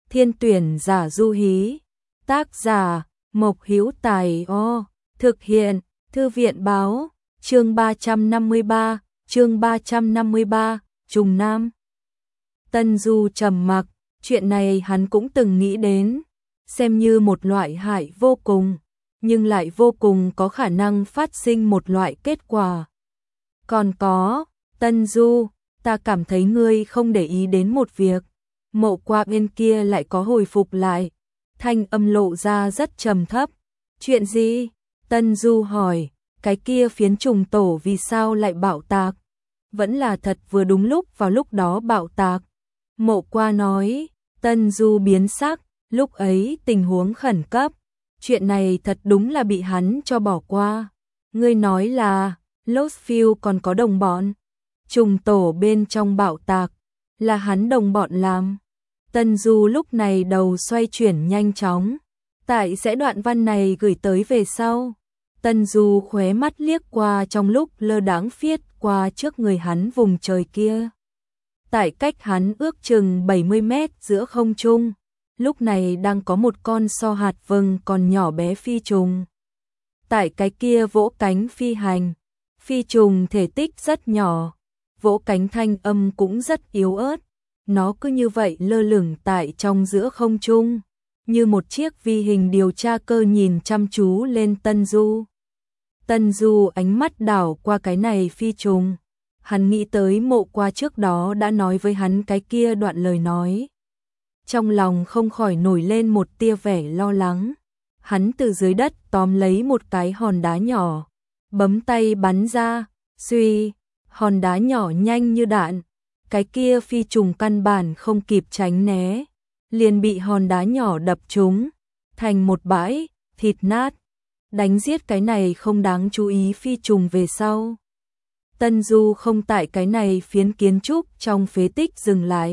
Thiên tuyển giả du hí. Tác giả Mộc Hữu Tài. Thực hiện Thư viện báo. Chương 353, Trùng Nam. Tân Du trầm mặc, chuyện này hắn cũng từng nghĩ đến, xem như một loại hại vô cùng, nhưng lại vô cùng có khả năng phát sinh một loại kết quả. Còn có, Tân Du, ta cảm thấy ngươi không để ý đến một việc. Mộ Qua bên kia lại có hồi phục lại, thanh âm lộ ra rất trầm thấp. Chuyện gì? Tân Du hỏi, cái kia phiến trùng tổ vì sao lại bạo tạc? Vẫn là thật vừa đúng lúc vào lúc đó bạo tạc. Mộ Qua nói. Tân Du biến sắc, lúc ấy tình huống khẩn cấp, chuyện này thật đúng là bị hắn cho bỏ qua. Ngươi nói là Lostfield còn có đồng bọn, trùng tổ bên trong bạo tạc là hắn đồng bọn làm. Tân Du lúc này đầu xoay chuyển nhanh chóng, tại sẽ đoạn văn này gửi tới về sau. Tân Du khóe mắt liếc qua trong lúc lơ đãng phiết qua trước người hắn vùng trời kia. Tại cách hắn ước chừng 70 mét giữa không trung, lúc này đang có một con so hạt vừng còn nhỏ bé phi trùng. Tại cái kia vỗ cánh phi hành, phi trùng thể tích rất nhỏ, vỗ cánh thanh âm cũng rất yếu ớt, nó cứ như vậy lơ lửng tại trong giữa không trung, như một chiếc vi hình điều tra cơ nhìn chăm chú lên Tân Du. Tân Du ánh mắt đảo qua cái này phi trùng. Hắn nghĩ tới Mộ Qua trước đó đã nói với hắn cái kia đoạn lời nói. Trong lòng không khỏi nổi lên một tia vẻ lo lắng. Hắn từ dưới đất tóm lấy một cái hòn đá nhỏ, bấm tay bắn ra, suy, hòn đá nhỏ nhanh như đạn. Cái kia phi trùng căn bản không kịp tránh né, liền bị hòn đá nhỏ đập trúng, thành một bãi thịt nát. Đánh giết cái này không đáng chú ý phi trùng về sau, Tân Du không tại cái này phiến kiến trúc trong phế tích dừng lại,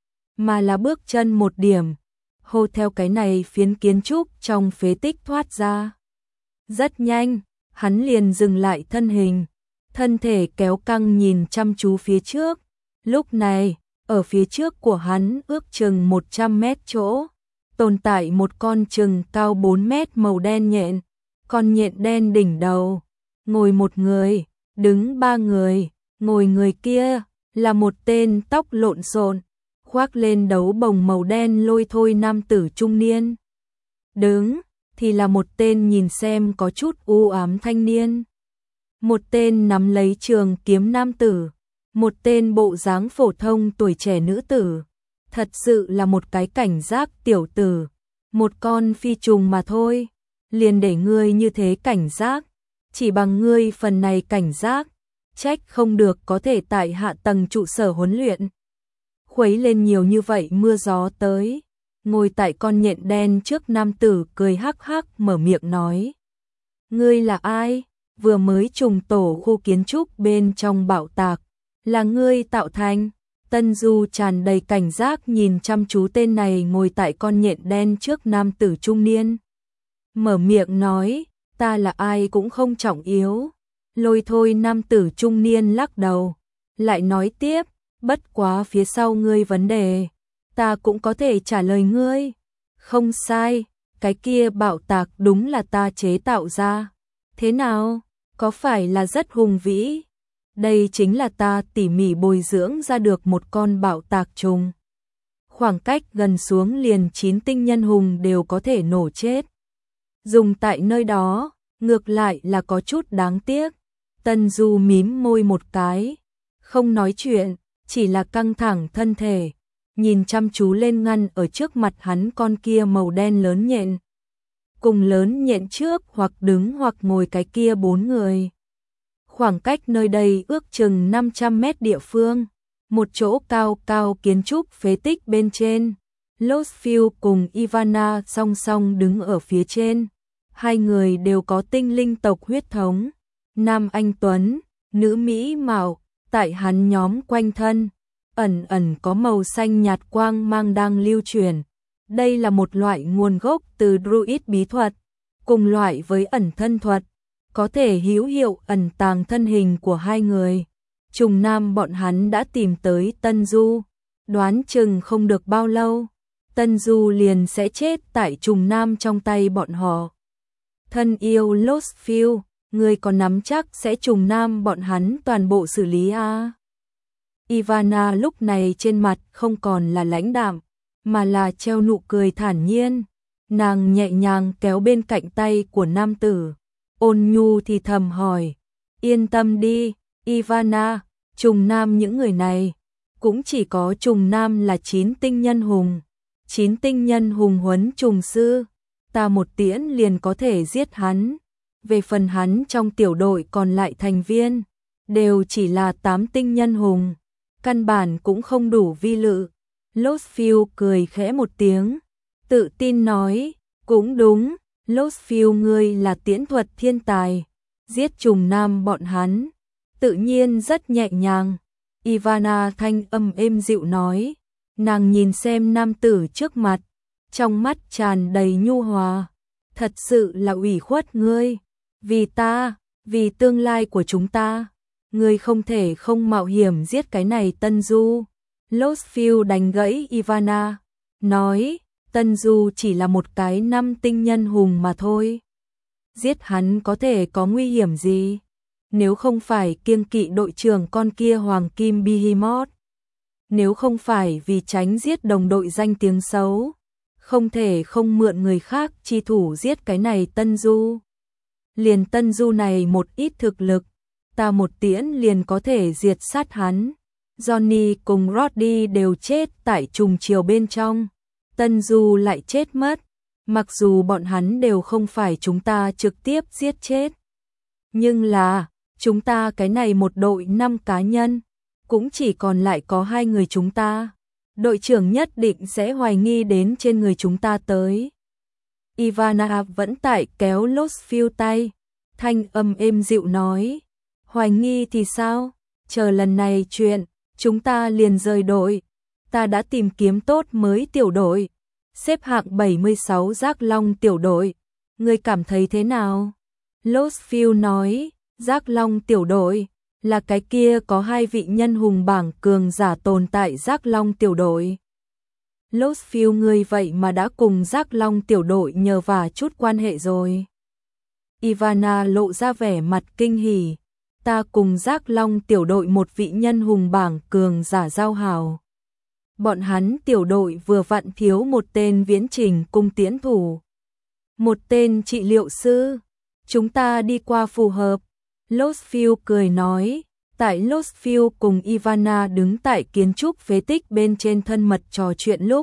mà là bước chân một điểm, hô theo cái này phiến kiến trúc trong phế tích thoát ra. Rất nhanh, hắn liền dừng lại thân hình, thân thể kéo căng nhìn chăm chú phía trước. Lúc này, ở phía trước của hắn ước chừng 100 mét chỗ, tồn tại một con chừng cao 4 mét màu đen nhện. Con nhện đen đỉnh đầu, ngồi một người, đứng ba người, ngồi người kia là một tên tóc lộn xộn, khoác lên đấu bồng màu đen lôi thôi nam tử trung niên. Đứng thì là một tên nhìn xem có chút u ám thanh niên. Một tên nắm lấy trường kiếm nam tử, một tên bộ dáng phổ thông tuổi trẻ nữ tử. Thật sự là một cái cảnh giác tiểu tử, một con phi trùng mà thôi. Liền để ngươi như thế cảnh giác, chỉ bằng ngươi phần này cảnh giác, trách không được có thể tại hạ tầng trụ sở huấn luyện. Khuấy lên nhiều như vậy mưa gió tới, ngồi tại con nhện đen trước nam tử cười hắc hắc mở miệng nói. Ngươi là ai? Vừa mới trùng tổ khu kiến trúc bên trong bạo tạc, là ngươi tạo thành? Tân Du tràn đầy cảnh giác nhìn chăm chú tên này ngồi tại con nhện đen trước nam tử trung niên. Mở miệng nói, ta là ai cũng không trọng yếu. Lôi thôi nam tử trung niên lắc đầu, lại nói tiếp, bất quá phía sau ngươi vấn đề, ta cũng có thể trả lời ngươi. Không sai, cái kia bạo tạc đúng là ta chế tạo ra. Thế nào, có phải là rất hùng vĩ? Đây chính là ta tỉ mỉ bồi dưỡng ra được một con bạo tạc trùng. Khoảng cách gần xuống liền 9 tinh nhân hùng đều có thể nổ chết. Dùng tại nơi đó, ngược lại là có chút đáng tiếc. Tân Du mím môi một cái, không nói chuyện, chỉ là căng thẳng thân thể, nhìn chăm chú lên ngăn ở trước mặt hắn con kia màu đen lớn nhện. Cùng lớn nhện trước hoặc đứng hoặc ngồi cái kia 4 người. Khoảng cách nơi đây ước chừng 500 mét địa phương, một chỗ cao cao kiến trúc phế tích bên trên. Lostfield cùng Ivana song song đứng ở phía trên. Hai người đều có tinh linh tộc huyết thống. Nam anh tuấn, nữ mỹ mạo, tại hắn nhóm quanh thân, ẩn ẩn có màu xanh nhạt quang mang đang lưu truyền. Đây là một loại nguồn gốc từ Druid bí thuật, cùng loại với ẩn thân thuật, có thể hữu hiệu ẩn tàng thân hình của hai người. Trùng Nam bọn hắn đã tìm tới Tân Du, đoán chừng không được bao lâu. Tân Du liền sẽ chết tại trùng nam trong tay bọn họ. Thân yêu Lostfield, ngươi có nắm chắc sẽ trùng nam bọn hắn toàn bộ xử lý à? Ivana lúc này trên mặt không còn là lãnh đạm, mà là treo nụ cười thản nhiên. Nàng nhẹ nhàng kéo bên cạnh tay của nam tử, ôn nhu thì thầm hỏi, yên tâm đi, Ivana, trùng nam những người này, cũng chỉ có trùng nam là 9 tinh nhân hùng. 9 tinh nhân hùng huấn trùng sư, ta một tiễn liền có thể giết hắn. Về phần hắn trong tiểu đội còn lại thành viên, đều chỉ là 8 tinh nhân hùng, căn bản cũng không đủ vi lự. Lostfield cười khẽ một tiếng, tự tin nói, cũng đúng, Lostfield ngươi là tiễn thuật thiên tài, giết trùng nam bọn hắn, tự nhiên rất nhẹ nhàng. Ivana thanh âm êm dịu nói, nàng nhìn xem nam tử trước mặt, trong mắt tràn đầy nhu hòa, thật sự là ủy khuất ngươi, vì ta, vì tương lai của chúng ta, ngươi không thể không mạo hiểm giết cái này Tân Du. Lostfield đánh gãy Ivana, nói, Tân Du chỉ là một cái 5 tinh nhân hùng mà thôi. Giết hắn có thể có nguy hiểm gì? Nếu không phải kiêng kỵ đội trưởng con kia Hoàng Kim Behemoth, nếu không phải vì tránh giết đồng đội danh tiếng xấu, không thể không mượn người khác chi thủ giết cái này Tân Du. Liền Tân Du này một ít thực lực, ta một tiễn liền có thể diệt sát hắn. Johnny cùng Roddy đều chết tại trùng chiều bên trong, Tân Du lại chết mất, mặc dù bọn hắn đều không phải chúng ta trực tiếp giết chết. Nhưng là, chúng ta cái này một đội 5 cá nhân, cũng chỉ còn lại có 2 người chúng ta. Đội trưởng nhất định sẽ hoài nghi đến trên người chúng ta tới. Ivana vẫn tại kéo Lostfield tay, thanh âm êm dịu nói, hoài nghi thì sao? Chờ lần này chuyện, chúng ta liền rời đội. Ta đã tìm kiếm tốt mới tiểu đội, xếp hạng 76 Giác Long tiểu đội. Ngươi cảm thấy thế nào? Lostfield nói, Giác Long tiểu đội là cái kia có 2 vị nhân hùng bảng cường giả tồn tại Giác Long tiểu đội. Lostfield ngươi vậy mà đã cùng Giác Long tiểu đội nhờ vả chút quan hệ rồi. Ivana lộ ra vẻ mặt kinh hỉ, ta cùng Giác Long tiểu đội một vị nhân hùng bảng cường giả giao hảo. Bọn hắn tiểu đội vừa vặn thiếu một tên viễn trình cung tiễn thủ, một tên trị liệu sư, chúng ta đi qua phù hợp. Lostfield cười nói, tại Lostfield cùng Ivana đứng tại kiến trúc phế tích bên trên thân mật trò chuyện lúc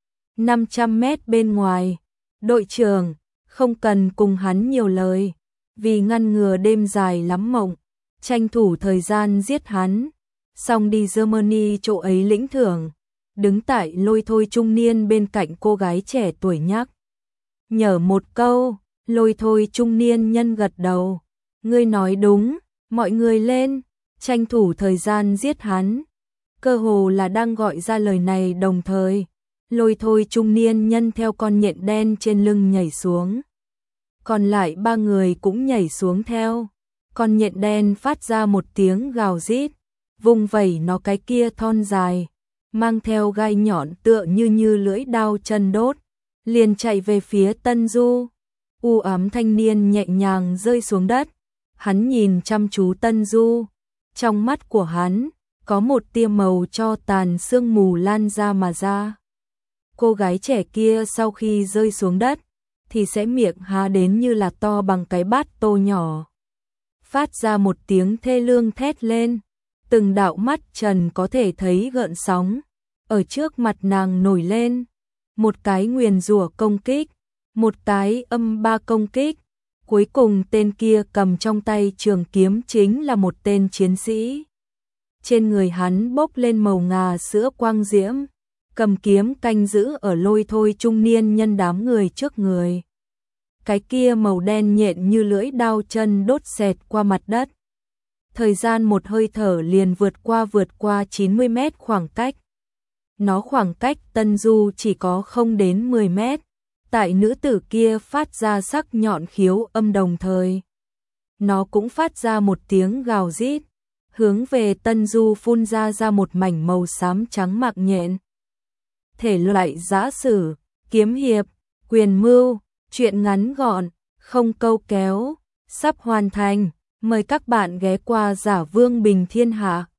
500 mét bên ngoài, đội trưởng, không cần cùng hắn nhiều lời, vì ngăn ngừa đêm dài lắm mộng, tranh thủ thời gian giết hắn, xong đi Germany chỗ ấy lĩnh thưởng. Đứng tại Lôi Thôi trung niên bên cạnh cô gái trẻ tuổi nhắc nhở một câu, Lôi Thôi trung niên nhân gật đầu, ngươi nói đúng, mọi người lên, tranh thủ thời gian giết hắn. Cơ hồ là đang gọi ra lời này đồng thời, Lôi Thôi trung niên nhân theo con nhện đen trên lưng nhảy xuống. Còn lại 3 người cũng nhảy xuống theo. Con nhện đen phát ra một tiếng gào rít, vung vẩy nó cái kia thon dài, mang theo gai nhọn tựa như lưỡi dao chân đốt, liền chạy về phía Tân Du. U ám thanh niên nhẹ nhàng rơi xuống đất, hắn nhìn chăm chú Tân Du, trong mắt của hắn có một tia màu cho tàn sương mù lan ra mà ra. Cô gái trẻ kia sau khi rơi xuống đất thì sẽ miệng há đến như là to bằng cái bát tô nhỏ, phát ra một tiếng thê lương thét lên, từng đạo mắt trần có thể thấy gợn sóng ở trước mặt nàng nổi lên, một cái nguyền rủa công kích, một cái âm 3 công kích, cuối cùng tên kia cầm trong tay trường kiếm chính là một tên chiến sĩ. Trên người hắn bốc lên màu ngà sữa quang diễm, cầm kiếm canh giữ ở Lôi Thôi trung niên nhân đám người trước người. Cái kia màu đen nhện như lưỡi dao chân đốt xẹt qua mặt đất. Thời gian một hơi thở liền vượt qua 90 mét khoảng cách. Nó khoảng cách Tân Du chỉ có không đến 10 mét. Tại nữ tử kia phát ra sắc nhọn khiếu âm đồng thời, nó cũng phát ra một tiếng gào rít, hướng về Tân Du phun ra một mảnh màu xám trắng mạc nhện. thể loại giã sử, kiếm hiệp, quyền mưu, truyện ngắn gọn, không câu kéo, sắp hoàn thành. Mời các bạn ghé qua Giả Vương Bình Thiên Hạ.